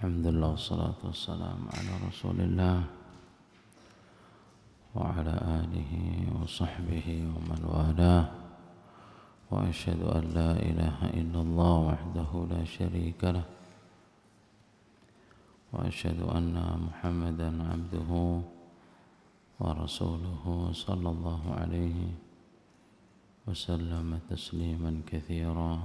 Alhamdulillah wassalatu wassalamu ala rasulillah wa ala alihi wa sahbihi wa man walah wa asyhadu an la ilaha illallah wahdahu la syarika lah wa asyhadu anna muhammadan abduhu wa rasuluhu sallallahu alaihi wa sallam tasliman katsira.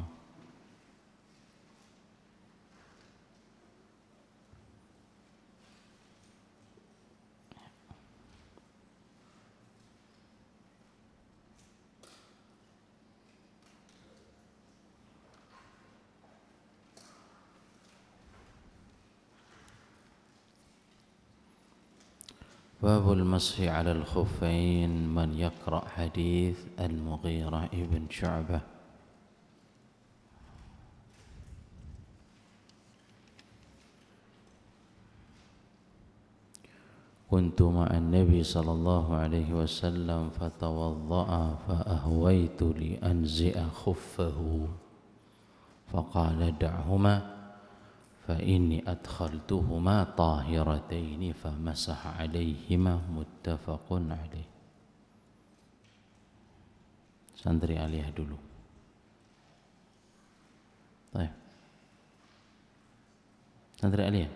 باب المسح على الخفين من يقرأ حديث المغيرة ابن شعبة. كنت مع النبي صلى الله عليه وسلم فتوضأ فأهويت لأنزع خفه فقال دعهما فإني أدخلتهما طاهرتين فمسح عليهما متفق عليه. Santri aliyah dulu. Baik. Santri aliyah.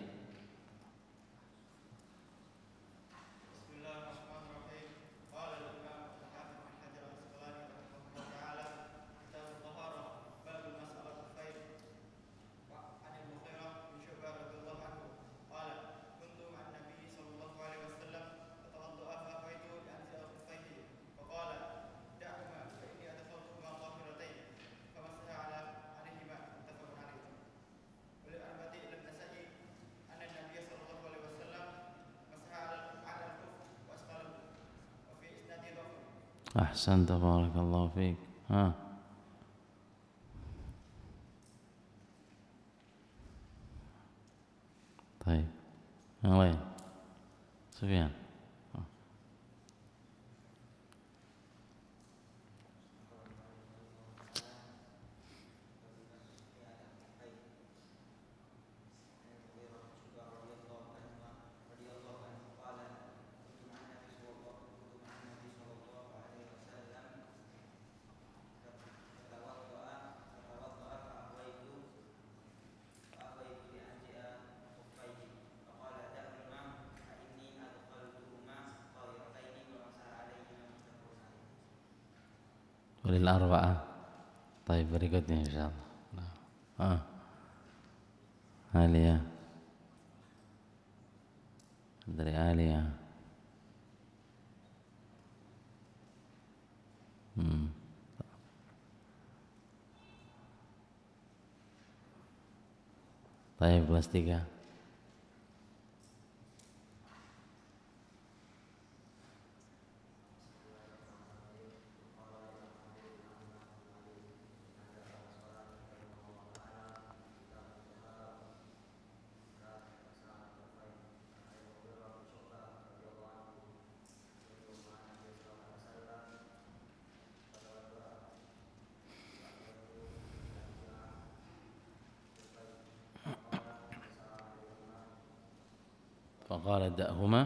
أحسنت بارك الله فيك. طيب yang lain Sufyan. Walil arba'ah. Baik, berikutnya insyaallah. Alia. Dari Alia. Baik, kelas 3. فقال دعهما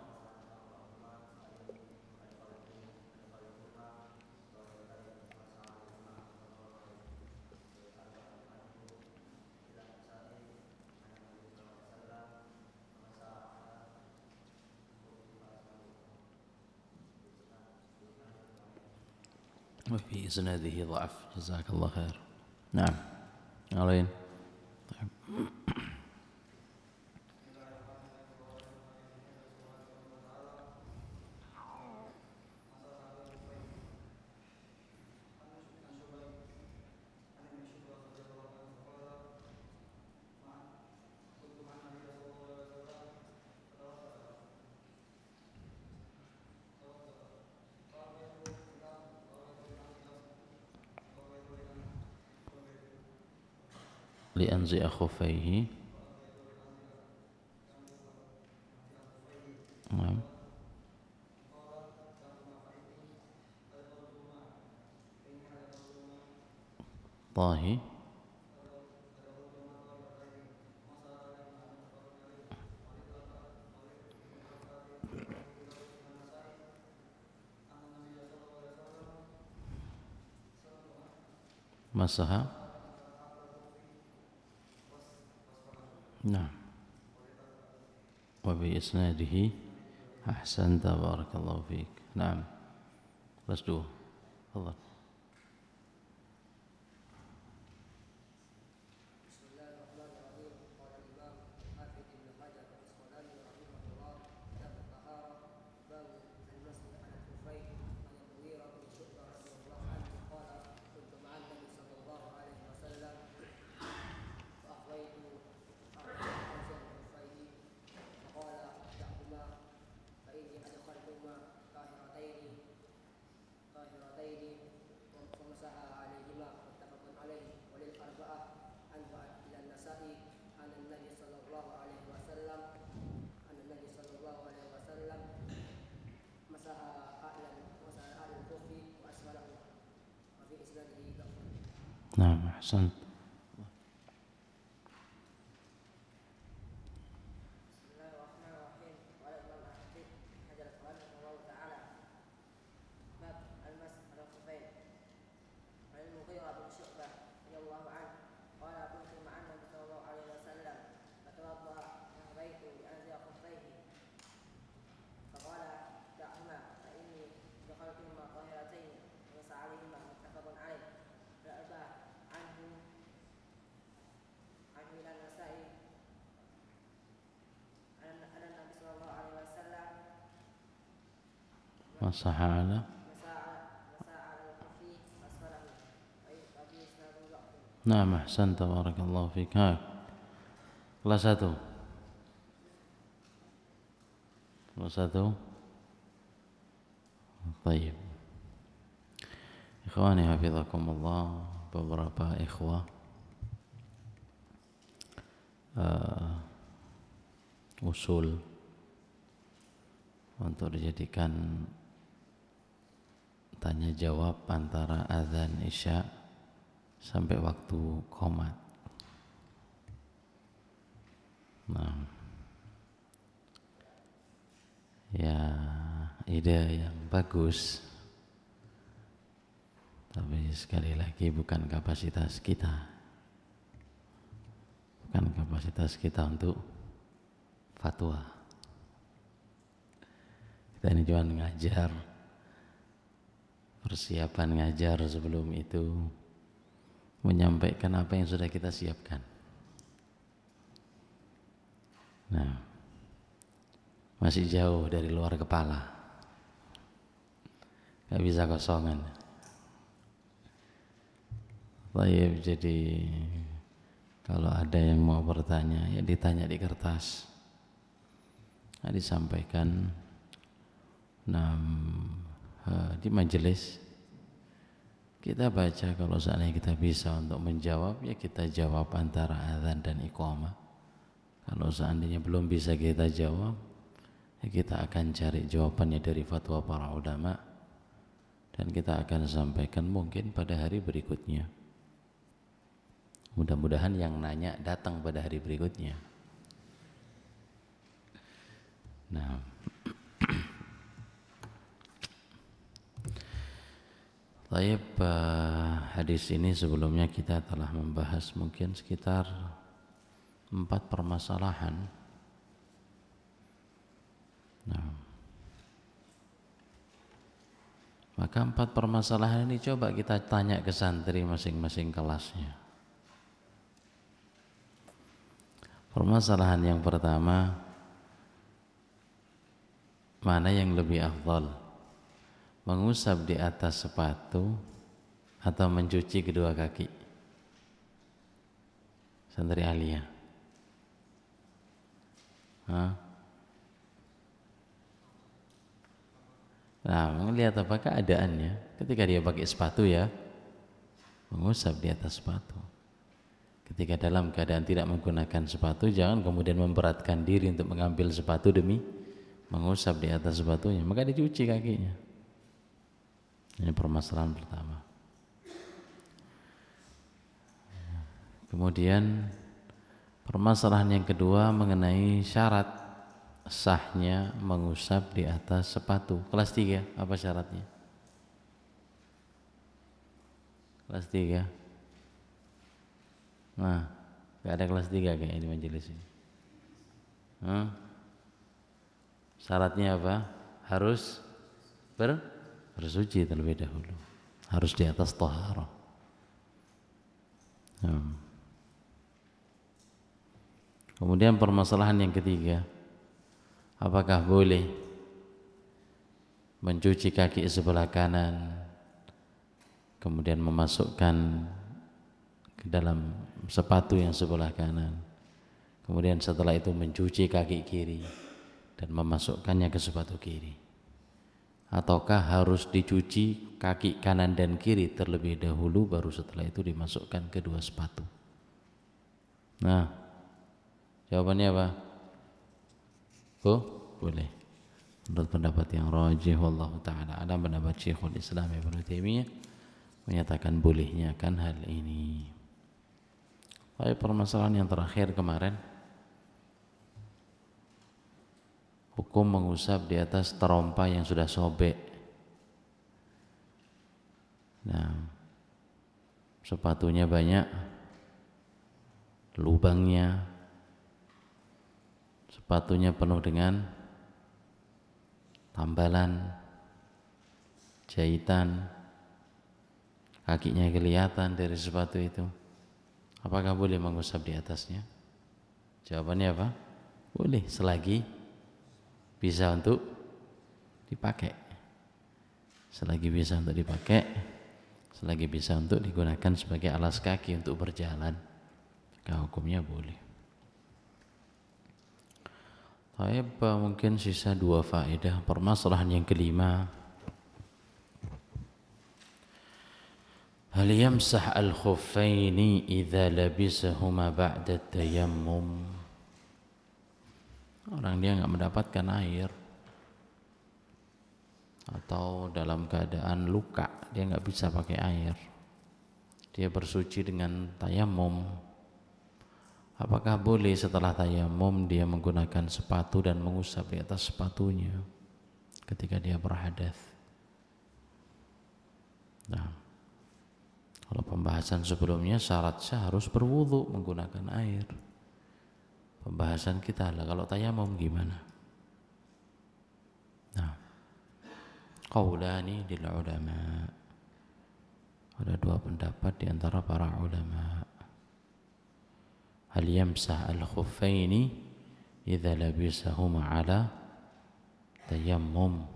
وفي إسناده ضعف. جزاك الله خير. نعم. yang lain. لأنزع خفيه. طاهي masaha. Nah, wa bi isnadihi ahsanta barakallahu fiik. Naam. Kelas 2. Allah. Naam, ahsant. Masaha ala. Naam, ahsanta barakallahu fiik. Kelas 1. Kelas 1. Baik. Ikhwani hafizakumullah, beberapa ikhwah usul untuk dijadikan tanya jawab antara azan isya sampai waktu qomat. Nah, ya ide yang bagus, tapi sekali lagi bukan kapasitas kita, untuk fatwa. Kita ini cuma ngajar, persiapan ngajar sebelum itu menyampaikan apa yang sudah kita siapkan. Nah, masih jauh dari luar kepala, gak bisa kosongan. Baik, jadi kalau ada yang mau bertanya, ya ditanya di kertas, nah, disampaikan. Nah, di majelis kita baca, kalau seandainya kita bisa untuk menjawab, ya kita jawab antara azan dan iqamah. Kalau seandainya belum bisa kita jawab, ya kita akan cari jawabannya dari fatwa para ulama dan kita akan sampaikan mungkin pada hari berikutnya. Mudah-mudahan yang nanya datang pada hari berikutnya. Nah, baik, hadis ini sebelumnya kita telah membahas mungkin sekitar 4 permasalahan. Nah, maka 4 permasalahan ini coba kita tanya ke santri masing-masing kelasnya. Permasalahan yang pertama, mana yang lebih afdal, mengusap di atas sepatu atau mencuci kedua kaki? Santri Alia. Nah, melihat apa keadaannya. Ketika dia pakai sepatu, ya mengusap di atas sepatu. Ketika dalam keadaan tidak menggunakan sepatu, jangan kemudian memberatkan diri untuk mengambil sepatu demi mengusap di atas sepatunya, maka dicuci kakinya. Ini permasalahan pertama. Kemudian permasalahan yang kedua mengenai syarat sahnya mengusap di atas sepatu. Kelas 3, apa syaratnya? Kelas 3. Nah, gak ada kelas 3 kayak ini majelis ini. Syaratnya apa? Harus bersuci terlebih dahulu. Harus di atas thaharah. Kemudian permasalahan yang ketiga, apakah boleh mencuci kaki sebelah kanan kemudian memasukkan ke dalam sepatu yang sebelah kanan, kemudian setelah itu mencuci kaki kiri dan memasukkannya ke sepatu kiri, ataukah harus dicuci kaki kanan dan kiri terlebih dahulu baru setelah itu dimasukkan ke dua sepatu? Nah, jawabannya apa? Boleh. Menurut pendapat yang rajih wallahu taala alam, pendapat Syekhul Islam Ibnu Taimiyah menyatakan bolehnya kan hal ini. Baik, permasalahan yang terakhir kemarin, hukum mengusap di atas terompa yang sudah sobek. Nah, sepatunya banyak lubangnya, sepatunya penuh dengan tambalan, jahitan, kakinya kelihatan dari sepatu itu. Apakah boleh mengusap di atasnya? Jawabannya apa? Boleh, selagi bisa untuk dipakai. Selagi bisa untuk dipakai, selagi bisa untuk digunakan sebagai alas kaki untuk berjalan, maka hukumnya boleh. Baik, mungkin sisa 2 faedah. Permasalahan yang kelima, hal yamsah al-khuffaini idza labisahuma ba'da tayammum. Orang dia enggak mendapatkan air atau dalam keadaan luka, dia enggak bisa pakai air, dia bersuci dengan tayammum. Apakah boleh setelah tayammum dia menggunakan sepatu dan mengusap di atas sepatunya ketika dia berhadas? Nah, kalau pembahasan sebelumnya syarat sah harus berwudu menggunakan air. Pembahasan kita adalah kalau tayammum gimana? Nah, qaulani lil ulama. Ada 2 pendapat di antara para ulama. Hal yamsah al-khuffaini idza labisahuma ala tayammum.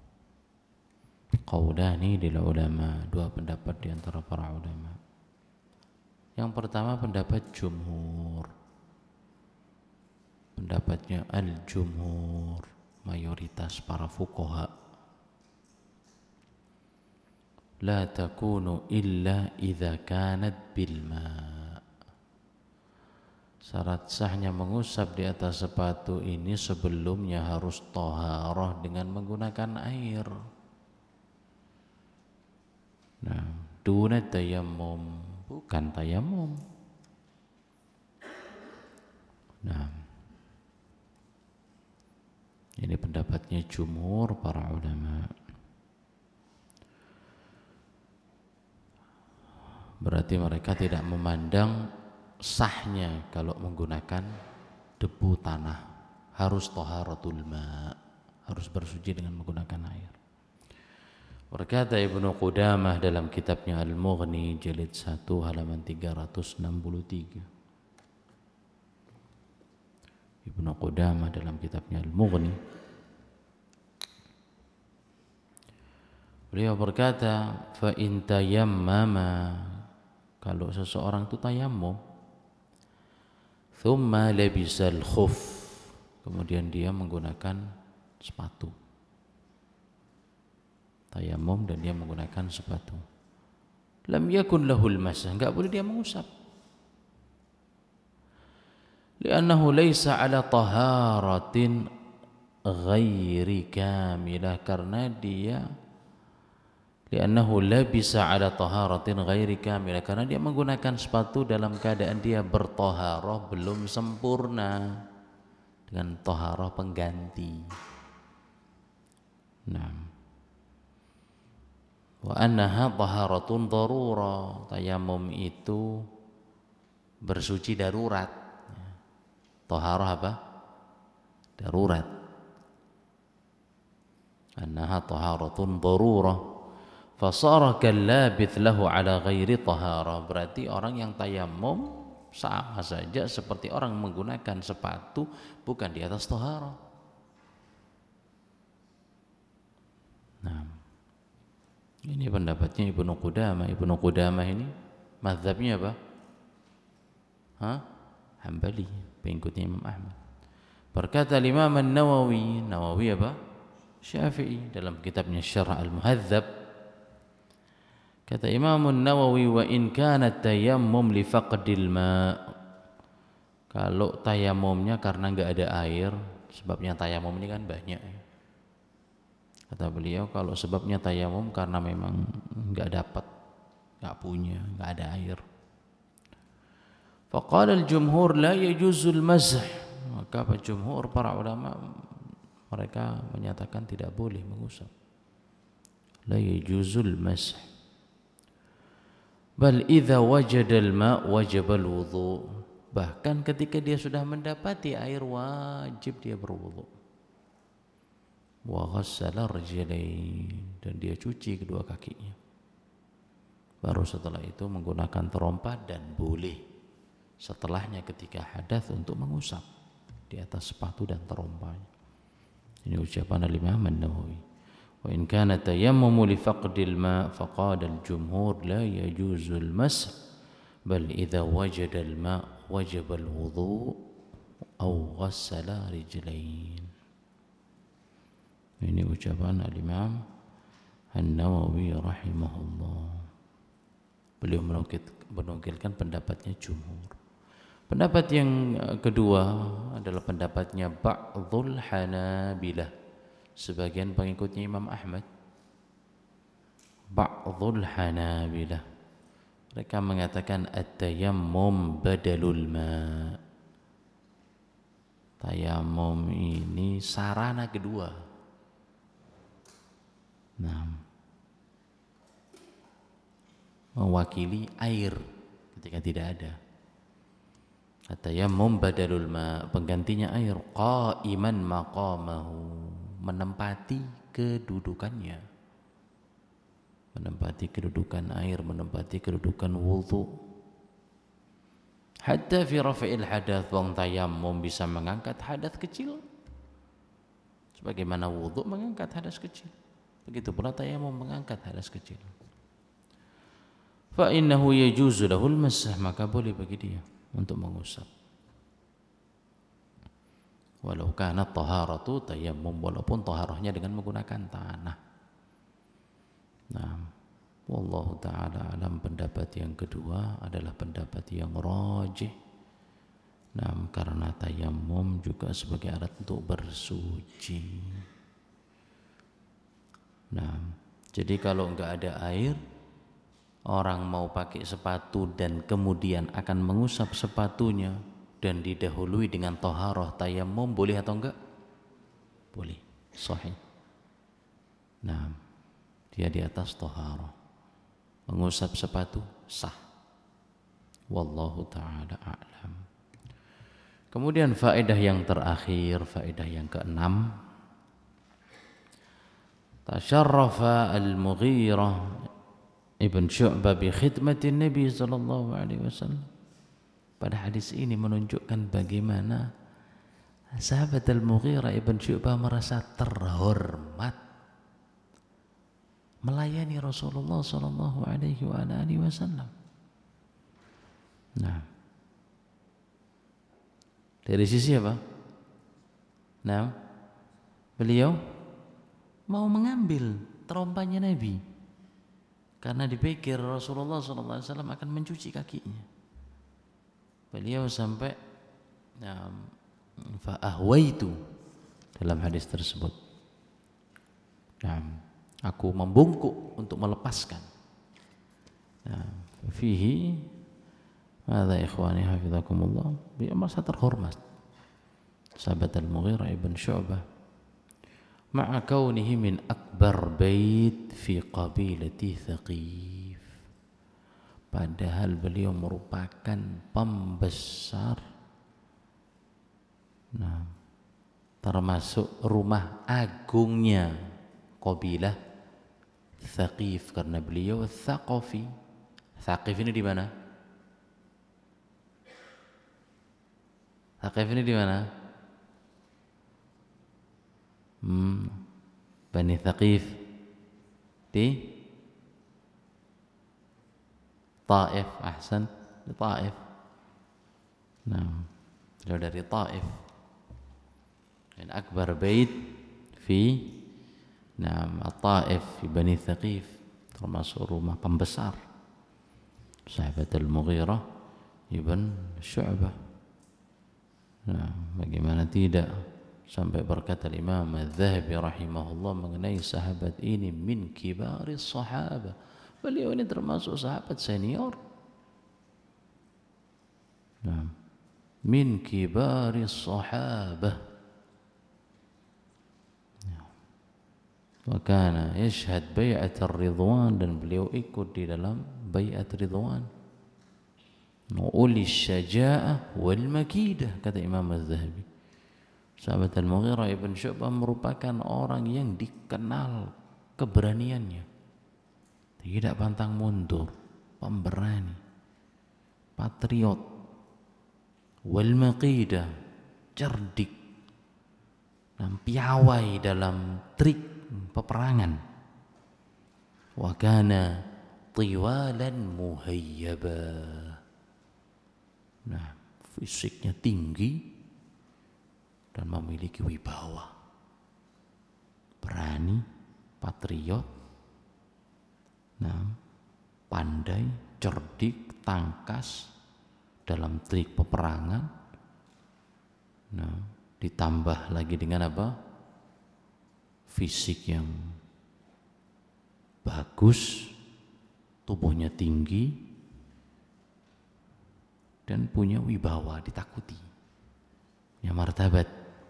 Qaulani lil ulama, 2 pendapat di antara para ulama. Yang pertama pendapat jumhur. Pendapatnya al-jumhur, mayoritas para fuqaha. La takunu illa idza kanat bil ma'. Syarat sahnya mengusap di atas sepatu ini sebelumnya harus thaharah dengan menggunakan air. Nah, duna tayammum, bukan tayammum. Nah, ini pendapatnya jumhur para ulama. Berarti mereka tidak memandang sahnya kalau menggunakan debu tanah, harus thaharatul ma', harus bersuci dengan menggunakan air. Berkata Ibnu Qudamah dalam kitabnya Al-Mughni jilid 1 halaman 363. Ibnu Qudamah dalam kitabnya Al-Mughni, beliau berkata, fa in tayammama, kalau seseorang itu tayammum, thumma labisal khuf, kemudian dia menggunakan sepatu. Tayammum dan dia menggunakan sepatu. Lam yakun lahul masah, enggak boleh dia mengusap. Li'annahu laysa ala taharatin ghairi kamilah, karena dia li'annahu labisa ala taharatin ghairi kamilah, karena dia menggunakan sepatu dalam keadaan dia bertaharah belum sempurna, dengan taharah pengganti. Nah, wa annaha taharatun darura, tayammum itu bersuci darurat. Taharah apa? Darurat. Annaha taharatun darurah. Fasara kallabith lahu ala ghairi taharah. Berarti orang yang tayammum sama saja seperti orang menggunakan sepatu bukan di atas taharah. Nah, ini pendapatnya Ibnu Qudamah. Ibnu Qudamah ini mazhabnya apa? Hambali, pengikutnya Imam Ahmad. Berkata Imam An-Nawawi, Nawawi apa? Syafi'i, dalam kitabnya Syarh Al-Muhadzab. Kata Imam An-Nawawi, wa in kana tayammum li faqdil ma. Kalau tayamumnya karena enggak ada air, sebabnya tayamum ini kan banyak. Kata beliau, kalau sebabnya tayamum karena memang enggak dapat, enggak punya, enggak ada air. Faqala al-jumhur la yajuzul mazh. Maka jumhur para ulama mereka menyatakan tidak boleh mengusap. La yajuzul mazh. Bal idza wajada al-ma' wajaba al-wudu. Bahkan ketika dia sudah mendapati air wajib dia berwudu. Wa ghassala rijlain, dan dia cuci kedua kakinya. Baru setelah itu menggunakan terompa, dan boleh setelahnya ketika hadas untuk mengusap di atas sepatu dan terompanya. Ini ucapan Imam An-Nawawi. Wa in kana tayammumu li faqdil ma faqala al-jumhur la yajuzu al-mas' bal idza wajada al-ma wajaba al-wudu aw ghassala rijlain. Ini ucapan Al-Imam An-Nawawi rahimahullah. Beliau menukilkan pendapatnya jumhur. Pendapat yang kedua adalah pendapatnya ba'dhul Hanabilah, sebagian pengikutnya Imam Ahmad. Ba'dhul Hanabilah, mereka mengatakan at-tayammum badalul ma'. Tayammum ini sarana kedua. Nah, mewakili air ketika tidak ada. At-tayammum badalul ma, penggantinya air. Qa'iman maqamahu, menempati kedudukannya. Menempati kedudukan air, menempati kedudukan wudu. Hatta fi rafa'il hadath, wong tayammum bisa mengangkat hadas kecil sebagaimana wudu mengangkat hadas kecil. Begitu pula tayammum mengangkat hadas kecil. Fa innahu yajuzu lahul masah, maka boleh bagi dia untuk mengusap. Walau kana taharatu tayammum, walaupun taharahnya dengan menggunakan tanah. Nah, wallahu taala alam. Pendapat yang kedua adalah pendapat yang rajih. Nah, karena tayammum juga sebagai alat untuk bersuci. Nah, jadi kalau enggak ada air, orang mau pakai sepatu dan kemudian akan mengusap sepatunya dan didahului dengan taharah tayammum, boleh atau enggak? Boleh, sahih. Nah, dia di atas taharah, mengusap sepatu sah. Wallahu ta'ala a'lam. Kemudian faedah yang terakhir, faedah yang keenam. Tasyarrafa al-Mughirah Ibn Syu'bah bi khidmatin Nabi sallallahu alaihi wasallam. Pada hadis ini menunjukkan bagaimana sahabat Al-Mughirah Ibn Syu'bah merasa terhormat melayani Rasulullah sallallahu alaihi wasallam. Nah, dari sisi apa? Nah, beliau mau mengambil terompanya Nabi karena dipikir Rasulullah SAW akan mencuci kakinya. Beliau sampai fa'ahwaitu dalam hadis tersebut. Aku membungkuk untuk melepaskan. Fihi hadza ikhwani hafizakumullah, beliau merasa terhormat. Sahabat Al-Mughirah Ibn Syu'bah ma'a kaunihi min akbar bait fi qabilati Thaqif, padahal beliau merupakan pembesar, nah, termasuk rumah agungnya kabilah Thaqif, karena beliau Thaqafi. Thaqif ini di mana? Thaqif ini di mana? Bani Thaqif di Taif. Ahsan, di Taif. Nah, beliau dari Taif. Dan akbar bait fi Taif fi Bani Thaqif, termasuk rumah pembesar sahabat Al-Mughirah ibn Syu'bah. Nah, bagaimana tidak, sampai berkata Imam Adz-Dzahabi rahimahullah mengenai sahabat ini, min kibaris sahabah, beliau ini termasuk sahabat senior. Nah, min kibaris sahabah. Wa kana yashhad bai'at ar-ridwan, dan beliau ikut di dalam bai'at ridwan. Uli syaja'ah wal makidah, kata Imam Az-Zahabi. Sahabat Al-Mughirah ibn Syu'bah merupakan orang yang dikenal keberaniannya, tidak pantang mundur, pemberani, patriot, wal makidah, cerdik dan piawai dalam trik peperangan. Wa kana tiwalan muhayyaba. Nah, fisiknya tinggi dan memiliki wibawa, berani, patriot, nah, pandai, cerdik, tangkas dalam trik peperangan. Nah, ditambah lagi dengan apa? Fisik yang bagus, tubuhnya tinggi, dan punya wibawa, ditakuti, punya martabat.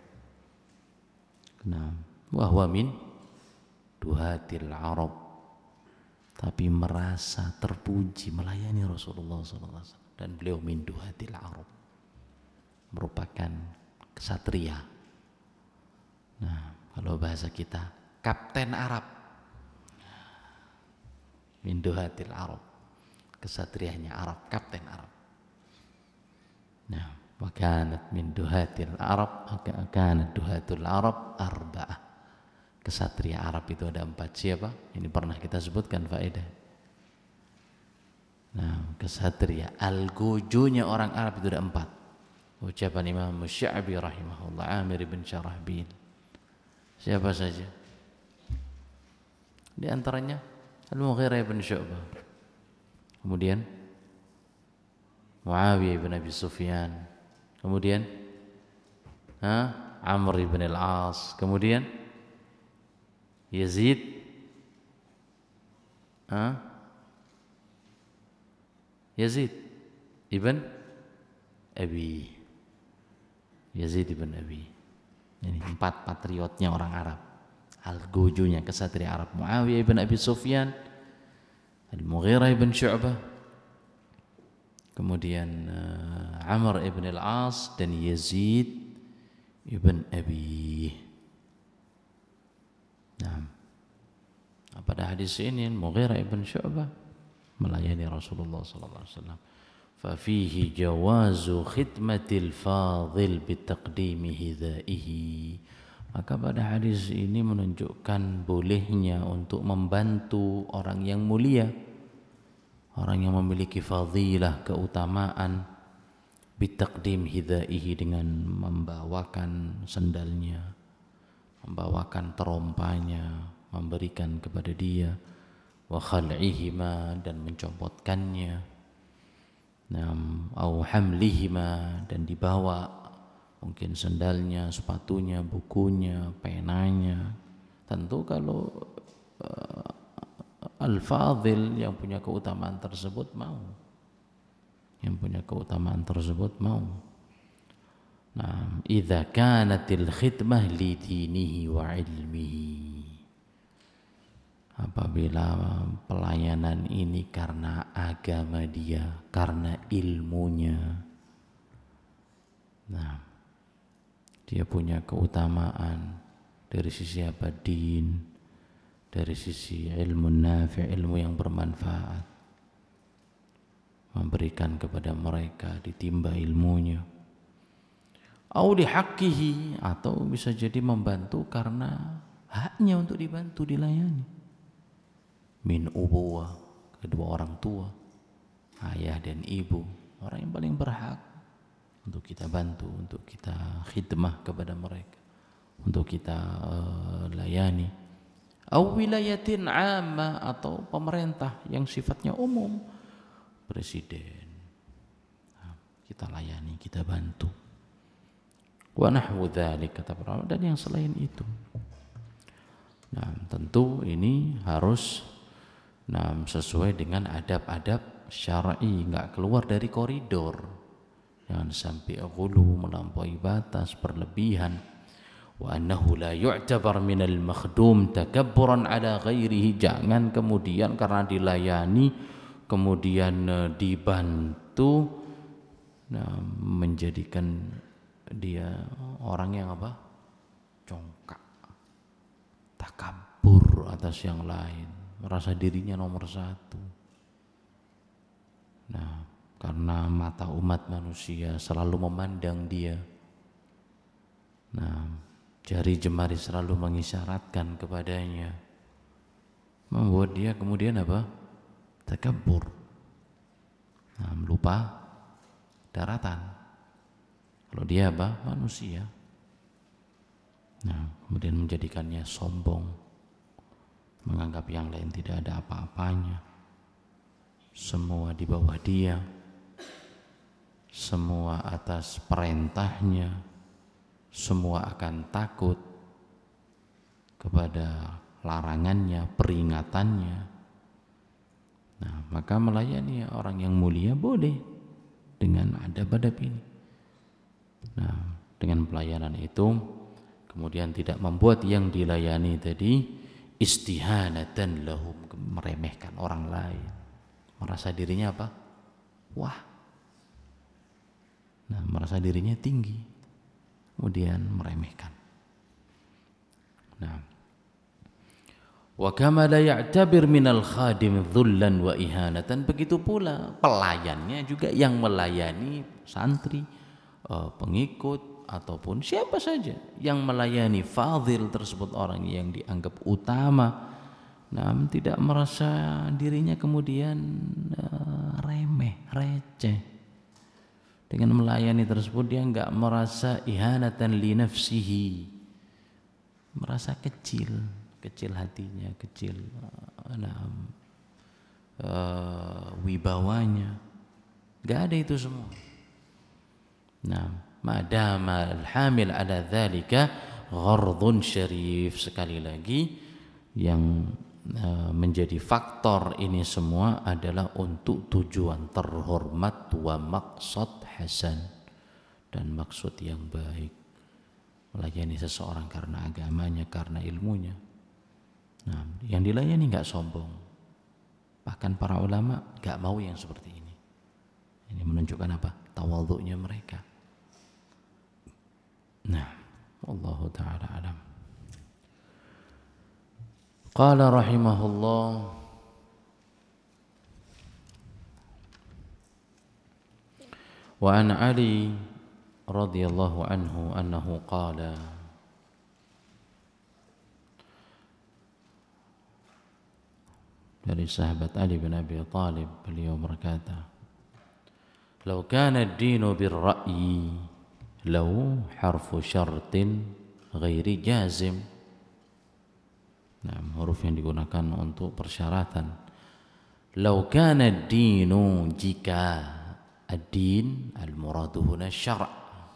Nah, wahwa min duhatil Arab, tapi merasa terpuji melayani Rasulullah SAW, dan beliau min duhatil Arab, merupakan kesatria. Nah, kalau bahasa kita, kapten Arab, min duhatil Arab, kesatrianya Arab, kapten Arab. Nah, wa kanat min duhatil Arab, kanat duhatul Arab arba'ah. Kesatria Arab itu ada 4. Siapa? Ini pernah kita sebutkan faedah. Nah, kesatria al-gujunya orang Arab itu ada 4. Ucapan Imam Sya'bi rahimahullah, Amir bin Syarahbil. Siapa saja? Di antaranya Al-Mughirah bin Syu'bah, kemudian Muawiyah bin Abi Sufyan, kemudian Amr bin Al-As, kemudian Yazid Yazid ibn Abi, Yazid ibn Abi. Ini 4 patriotnya orang Arab, al-gujunya kesatria Arab. Muawiyah ibn Abi Sufyan, Al-Mughirah ibn Syu'bah, kemudian Amr ibn Al-As, dan Yazid ibn Abi. Nah, pada hadis ini Mughirah ibn Syu'bah melayani Rasulullah SAW. Fafihi jawazu khidmatil fadhil bitaqdimi hidaihi. Maka pada hadis ini menunjukkan bolehnya untuk membantu orang yang mulia, orang yang memiliki fadilah, keutamaan, bitaqdim hidaihi, dengan membawakan sendalnya, membawakan terompanya, memberikan kepada dia, wa khal'ihima, dan mencopotkannya, au hamlihima, dan dibawa mungkin sendalnya, sepatunya, bukunya, penanya. Tentu kalau al-fadhil yang punya keutamaan tersebut mau, yang punya keutamaan tersebut mau. Nah, idza kanatil khidmah li dinihi wa ilmihi. apabila pelayanan ini karena agama dia, karena ilmunya, nah dia punya keutamaan dari sisi apa? Din, dari sisi ilmu nafi', ilmu yang bermanfaat, memberikan kepada mereka ditimba ilmunya. Au dihaqqihi, atau bisa jadi membantu karena haknya untuk dibantu, dilayani. Min ubuwah, kedua orang tua, ayah dan ibu, orang yang paling berhak untuk kita bantu, untuk kita khidmah kepada mereka, untuk kita layani. Au wilayatin amma, atau pemerintah yang sifatnya umum, presiden, nah, kita layani, kita bantu. Wa nahwu dzalik, kata para ulama, dan yang selain itu. Nah, tentu ini harus sesuai dengan adab-adab syar'i, enggak keluar dari koridor. Jangan sampai ghulu, melampaui batas, berlebihan. Wa annahu la yu'tabar minal makhdum takabburan ala ghairihi, jangan kemudian karena dilayani kemudian dibantu, nah, menjadikan dia orang yang apa? Congkak, takabur atas yang lain, merasa dirinya nomor satu. Nah, karena mata umat manusia selalu memandang dia, nah, jari jemari selalu mengisyaratkan kepadanya, membuat dia kemudian apa? Takabur, nah, lupa daratan. Kalau dia apa? Manusia. Nah, kemudian menjadikannya sombong, menganggap yang lain tidak ada apa-apanya, semua di bawah dia, semua atas perintahnya, semua akan takut kepada larangannya, peringatannya. Nah, maka melayani orang yang mulia boleh dengan adab-adab ini. Nah, dengan pelayanan itu kemudian tidak membuat yang dilayani tadi istihanatan lahum, meremehkan orang lain, merasa dirinya apa? Wah. Nah, merasa dirinya tinggi, kemudian meremehkan. Nah, wa kama la ya'tabir minal khadim dhullan wa ihanatan, begitu pula pelayannya juga yang melayani santri, pengikut ataupun siapa saja yang melayani fadhil tersebut, orang yang dianggap utama, nah, tidak merasa dirinya kemudian remeh, receh. Dengan melayani tersebut dia enggak merasa ihanatan li nafsihi, merasa kecil hatinya, kecil wibawanya, enggak ada itu semua. Nah, madama al-hamil ala dzalika ghardun syarif, sekali lagi yang menjadi faktor ini semua adalah untuk tujuan terhormat wa maqsad hasan, dan maksud yang baik, melayani seseorang karena agamanya, karena ilmunya. Nah, yang dilayani enggak sombong, bahkan para ulama enggak mau yang seperti ini. Ini menunjukkan apa? Tawadhu'nya mereka. Nah, wallahu ta'ala alam. Qala rahimahullah, wa an Ali radhiyallahu anhu annahu qala, dari sahabat Ali bin Abi Thalib, beliau berkata, "Law kana ad-dinu bir-ra'yi law harfu syartin ghairi jazim." Nah, huruf yang digunakan untuk persyaratan. Law kana ad-dinu, jika ad-din al-muradu huna syara'.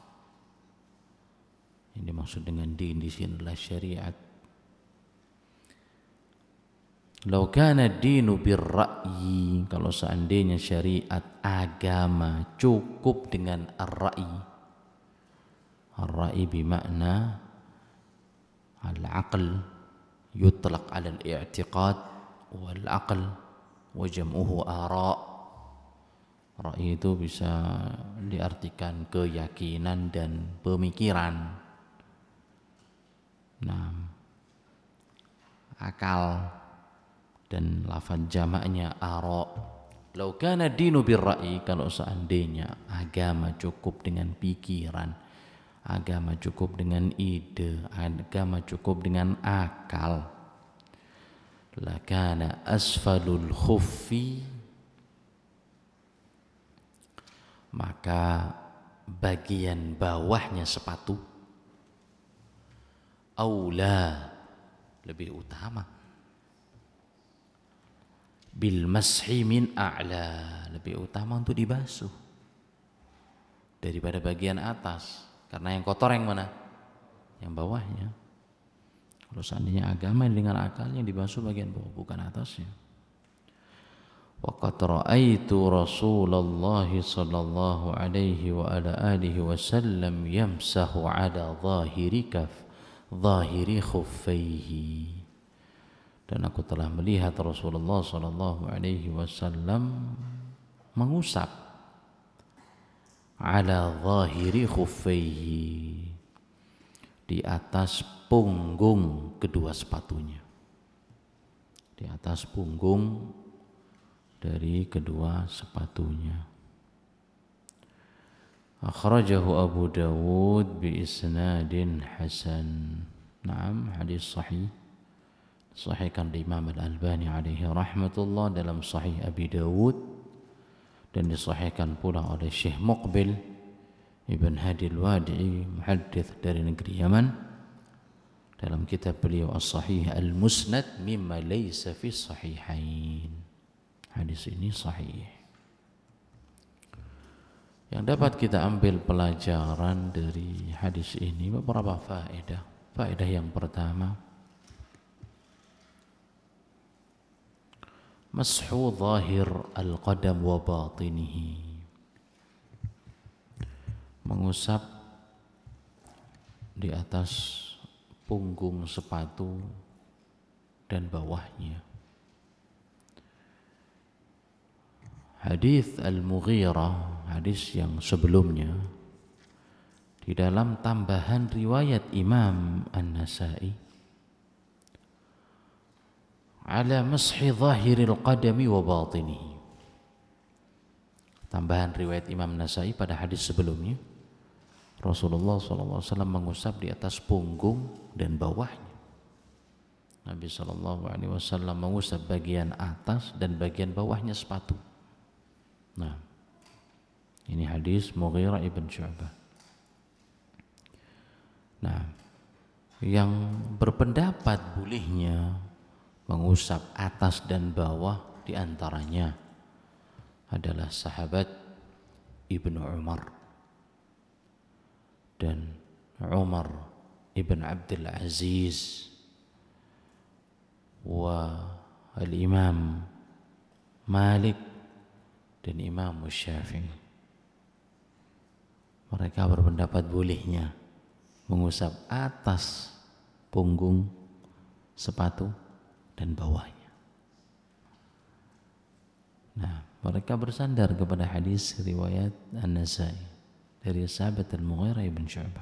Yang dimaksud dengan din di sini adalah syariat. Law kana ad-dinu bir-ra'yi, kalau seandainya syariat agama cukup dengan ar-ra'yi. Ar-ra'yi bimakna al-aql, yutlaq 'ala al-i'tiqad wal aql wa jam'uhu ara'. Ra'i itu bisa diartikan keyakinan dan pemikiran. Nah, akal, dan lafaz jamaknya ara. Lau kana dinu birra'i, kalau seandainya agama cukup dengan pikiran, agama cukup dengan ide, agama cukup dengan akal, lakana asfalul khuffi, maka bagian bawahnya sepatu aula, lebih utama, bil mashi min a'la, lebih utama untuk dibasuh daripada bagian atas, karena yang kotor yang mana? Yang bawahnya. Kalau seandainya agama dengan akalnya, dibasuh bagian bawah, bukan atasnya. Wa qad ra'aitu Rasulullah sallallahu alaihi wa ala alihi wasallam yamsahu ala zahiri khuffaihi, dan aku telah melihat Rasulullah sallallahu alaihi wasallam mengusap ala zahiri khuffaihi, di atas punggung kedua sepatunya, di atas punggung dari kedua sepatunya. Akhrajahu Abu Dawud bi isnadin hasan. Naam, hadis sahih. Sahihkan Imam Al-Albani alaihi rahmatullah dalam Sahih Abi Dawud, dan disahihkan pula oleh Syekh Muqbil Ibn Hadi Al-Wadi'i, muhaddits dari negeri Yaman, dalam kitab beliau As-Sahih Al-Musnad mimma laysa fi sahihain. Hadis ini sahih. Yang dapat kita ambil pelajaran dari hadis ini beberapa faedah. Faedah yang pertama, mashu zahir al-qadam wa batinihi, mengusap di atas punggung sepatu dan bawahnya. Hadis Al-Mughirah, hadis yang sebelumnya, di dalam tambahan riwayat Imam An-Nasa'i, ala mashi zahiril qadami wa batinihi. Tambahan riwayat Imam Nasa'i pada hadis sebelumnya, Rasulullah SAW mengusap di atas punggung dan bawahnya. Nabi SAW mengusap bagian atas dan bagian bawahnya sepatu. Nah, ini hadis Mughirah ibn Syu'bah. Nah, yang berpendapat bolehnya mengusap atas dan bawah diantaranya adalah sahabat Ibnu Umar dan Umar ibn Abdul Aziz wa al-Imam Malik dan Imam Syafi'i. Mereka berpendapat bolehnya mengusap atas punggung sepatu dan bawahnya. Nah, mereka bersandar kepada hadis riwayat An-Nasa'i dari sahabat Al-Mughirah ibn Syu'bah.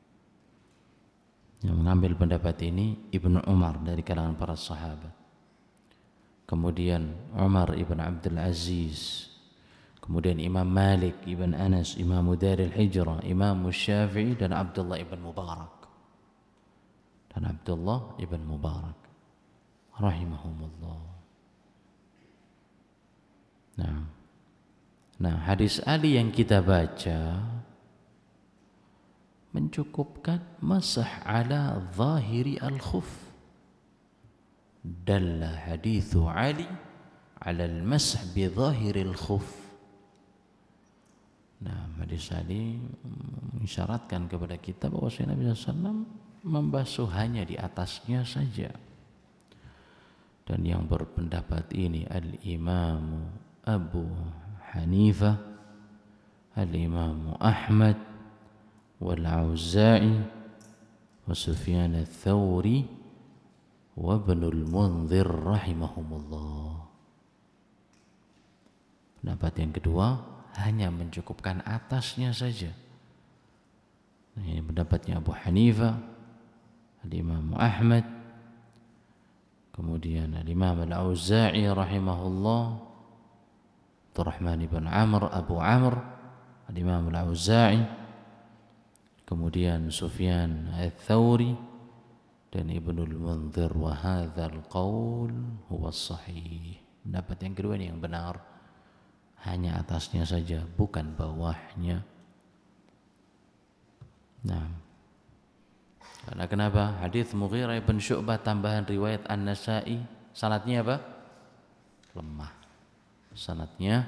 Yang mengambil pendapat ini Ibnu Umar dari kalangan para sahabat. Kemudian Umar ibn Abdul Aziz, kemudian Imam Malik ibn Anas, Imam Daril Hijrah, Imam Syafi'i, dan Abdullah ibn Mubarak. Dan Abdullah ibn Mubarak rahimahumullah. Nah, hadis Ali yang kita baca mencukupkan masah ala zahiri al-khuf. Dalla hadithu Ali ala al-masah bi zahiril khuf. Nah, hadis Ali mengisyaratkan kepada kita bahwa Nabi SAW membasuh hanya di atasnya saja. Dan yang berpendapat ini Al-Imam Abu Hanifah, Al-Imam Ahmad, wal-Auza'i, wa Sufyan ats-Tsauri, wa Ibnul Munzir rahimahumullah. Pendapat yang kedua hanya mencukupkan atasnya saja. Ini pendapatnya Abu Hanifah, Al-Imam Ahmad, kemudian Al-Imam Al-Auza'i rahimahullah, Abdurrahman ibn Amr, Abu Amr, Al-Imam Al-Auza'i, kemudian Sufyan Ats-Tsauri dan Ibnul Munzir. Wa hadzal qaul huwa sahih. Pendapat yang kedua ini yang benar, hanya atasnya saja, bukan bawahnya. Nah, karena kenapa? Hadis Mughirah bin Syu'bah tambahan riwayat An-Nasa'i, sanadnya apa? Lemah. Sanadnya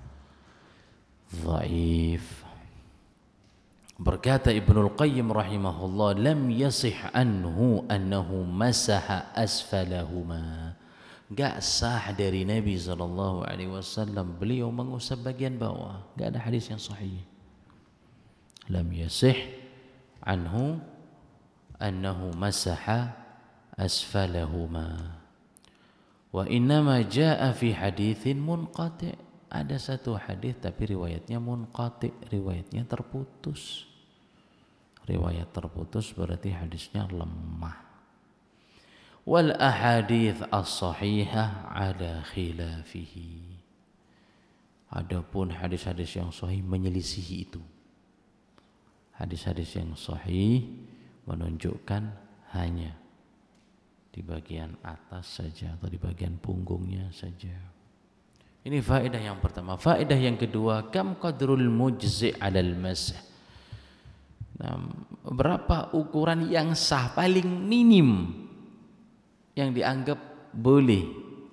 dhaif. Berkata Ibnul Qayyim rahimahullah, lam yasih anhu annahu masaha asfalahuma. Gak sah dari Nabi SAW beliau mengusap bagian bawah. Gak ada hadis yang sahih. Lam yasih anhu annahu masaha asfalahuma. Wa innama jaa fi haditsin munqati'. Ada satu hadis tapi riwayatnya munqati', riwayatnya terputus. Riwayat terputus berarti hadisnya lemah. Wal ahadits as-sahihah ala khilafihi. Adapun hadis-hadis yang sahih menyelisihi itu. Hadis-hadis yang sahih menunjukkan hanya di bagian atas saja atau di bagian punggungnya saja. Ini faedah yang pertama. Faedah yang kedua, kam qadrul mujzi' 'alal masih. Nah, berapa ukuran yang sah paling minim yang dianggap boleh?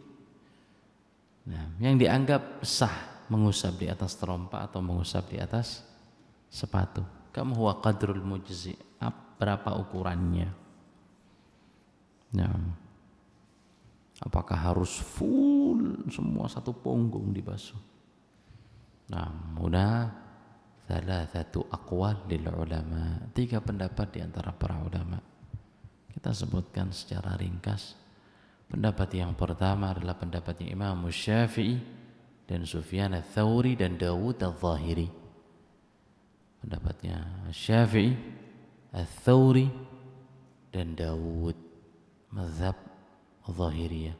Nah, yang dianggap sah mengusap di atas terompa atau mengusap di atas sepatu. Kam huwa qadrul mujzi', berapa ukurannya? Nah, apakah harus full semua satu punggung dibasuh? Nah, mudah thalathatu aqwal lil ulama. 3 pendapat di antara para ulama. Kita sebutkan secara ringkas. Pendapat yang pertama adalah pendapatnya Imam Syafi'i dan Sufyan Ats-Tsauri dan Dawud Adz-Dzahiri. Pendapatnya Syafi'i, Ats-Tsauri dan Dawud, mazhab Zahiriyah.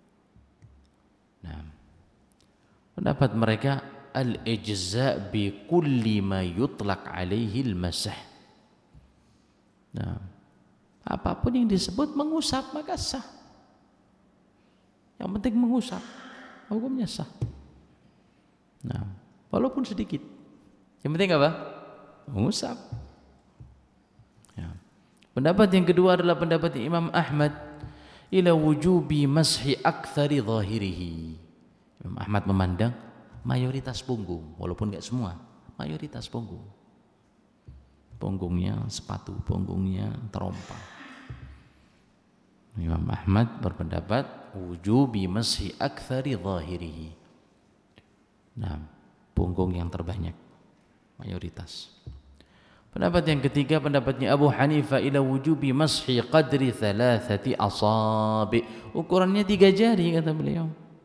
Nah, pendapat mereka al-ijza' bi kulli ma yutlaq alaihi al-masah. Nah, apapun yang disebut mengusap maka sah. Yang penting mengusap, hukumnya sah. Nah, walaupun sedikit. Yang penting apa? Mengusap. Ya. Pendapat yang kedua adalah pendapat Imam Ahmad, ila wujubi mashi aktsari zahirihi. Imam Ahmad memandang mayoritas punggung, walaupun enggak semua, mayoritas punggung. Punggungnya sepatu, punggungnya terompa. Imam Ahmad berpendapat wujubi mashi aktsari zahirihi. Nah, punggung yang terbanyak, mayoritas. Pendapat yang ketiga pendapatnya Abu Hanifah, ila wujubi mashi qadri thalathati asabi. Ukurannya 3 jari kata beliau.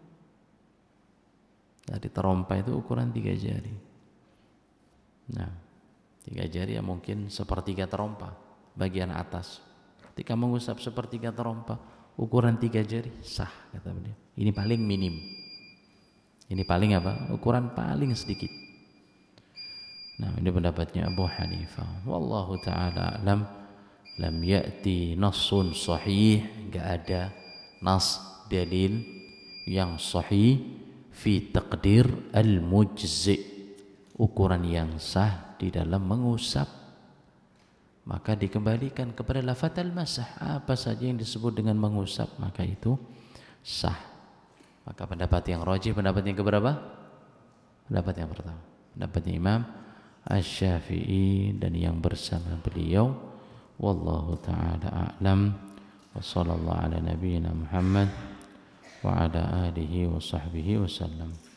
Dari terompa itu ukuran 3 jari. Nah, 3 jari ya mungkin sepertiga terompa bagian atas. Ketika mengusap sepertiga terompa, ukuran 3 jari sah kata beliau. Ini paling minim. Ini paling apa? Ukuran paling sedikit. Nah, ini pendapatnya Abu Hanifah. Wallahu ta'ala a'lam. Lam ya'ti nassun sahih, enggak ada nas dalil yang sahih fi taqdir al-mujzi', ukuran yang sah di dalam mengusap. Maka dikembalikan kepada lafaz al-masah, apa saja yang disebut dengan mengusap maka itu sah. Maka pendapat yang rajih, pendapat yang keberapa? Pendapat yang pertama, pendapatnya Imam Asy-Syafi'i dan yang bersama beliau. Wallahu ta'ala a'lam. Wa sallallahu ala nabiyyina Muhammad wa ala alihi wa sahbihi wasallam.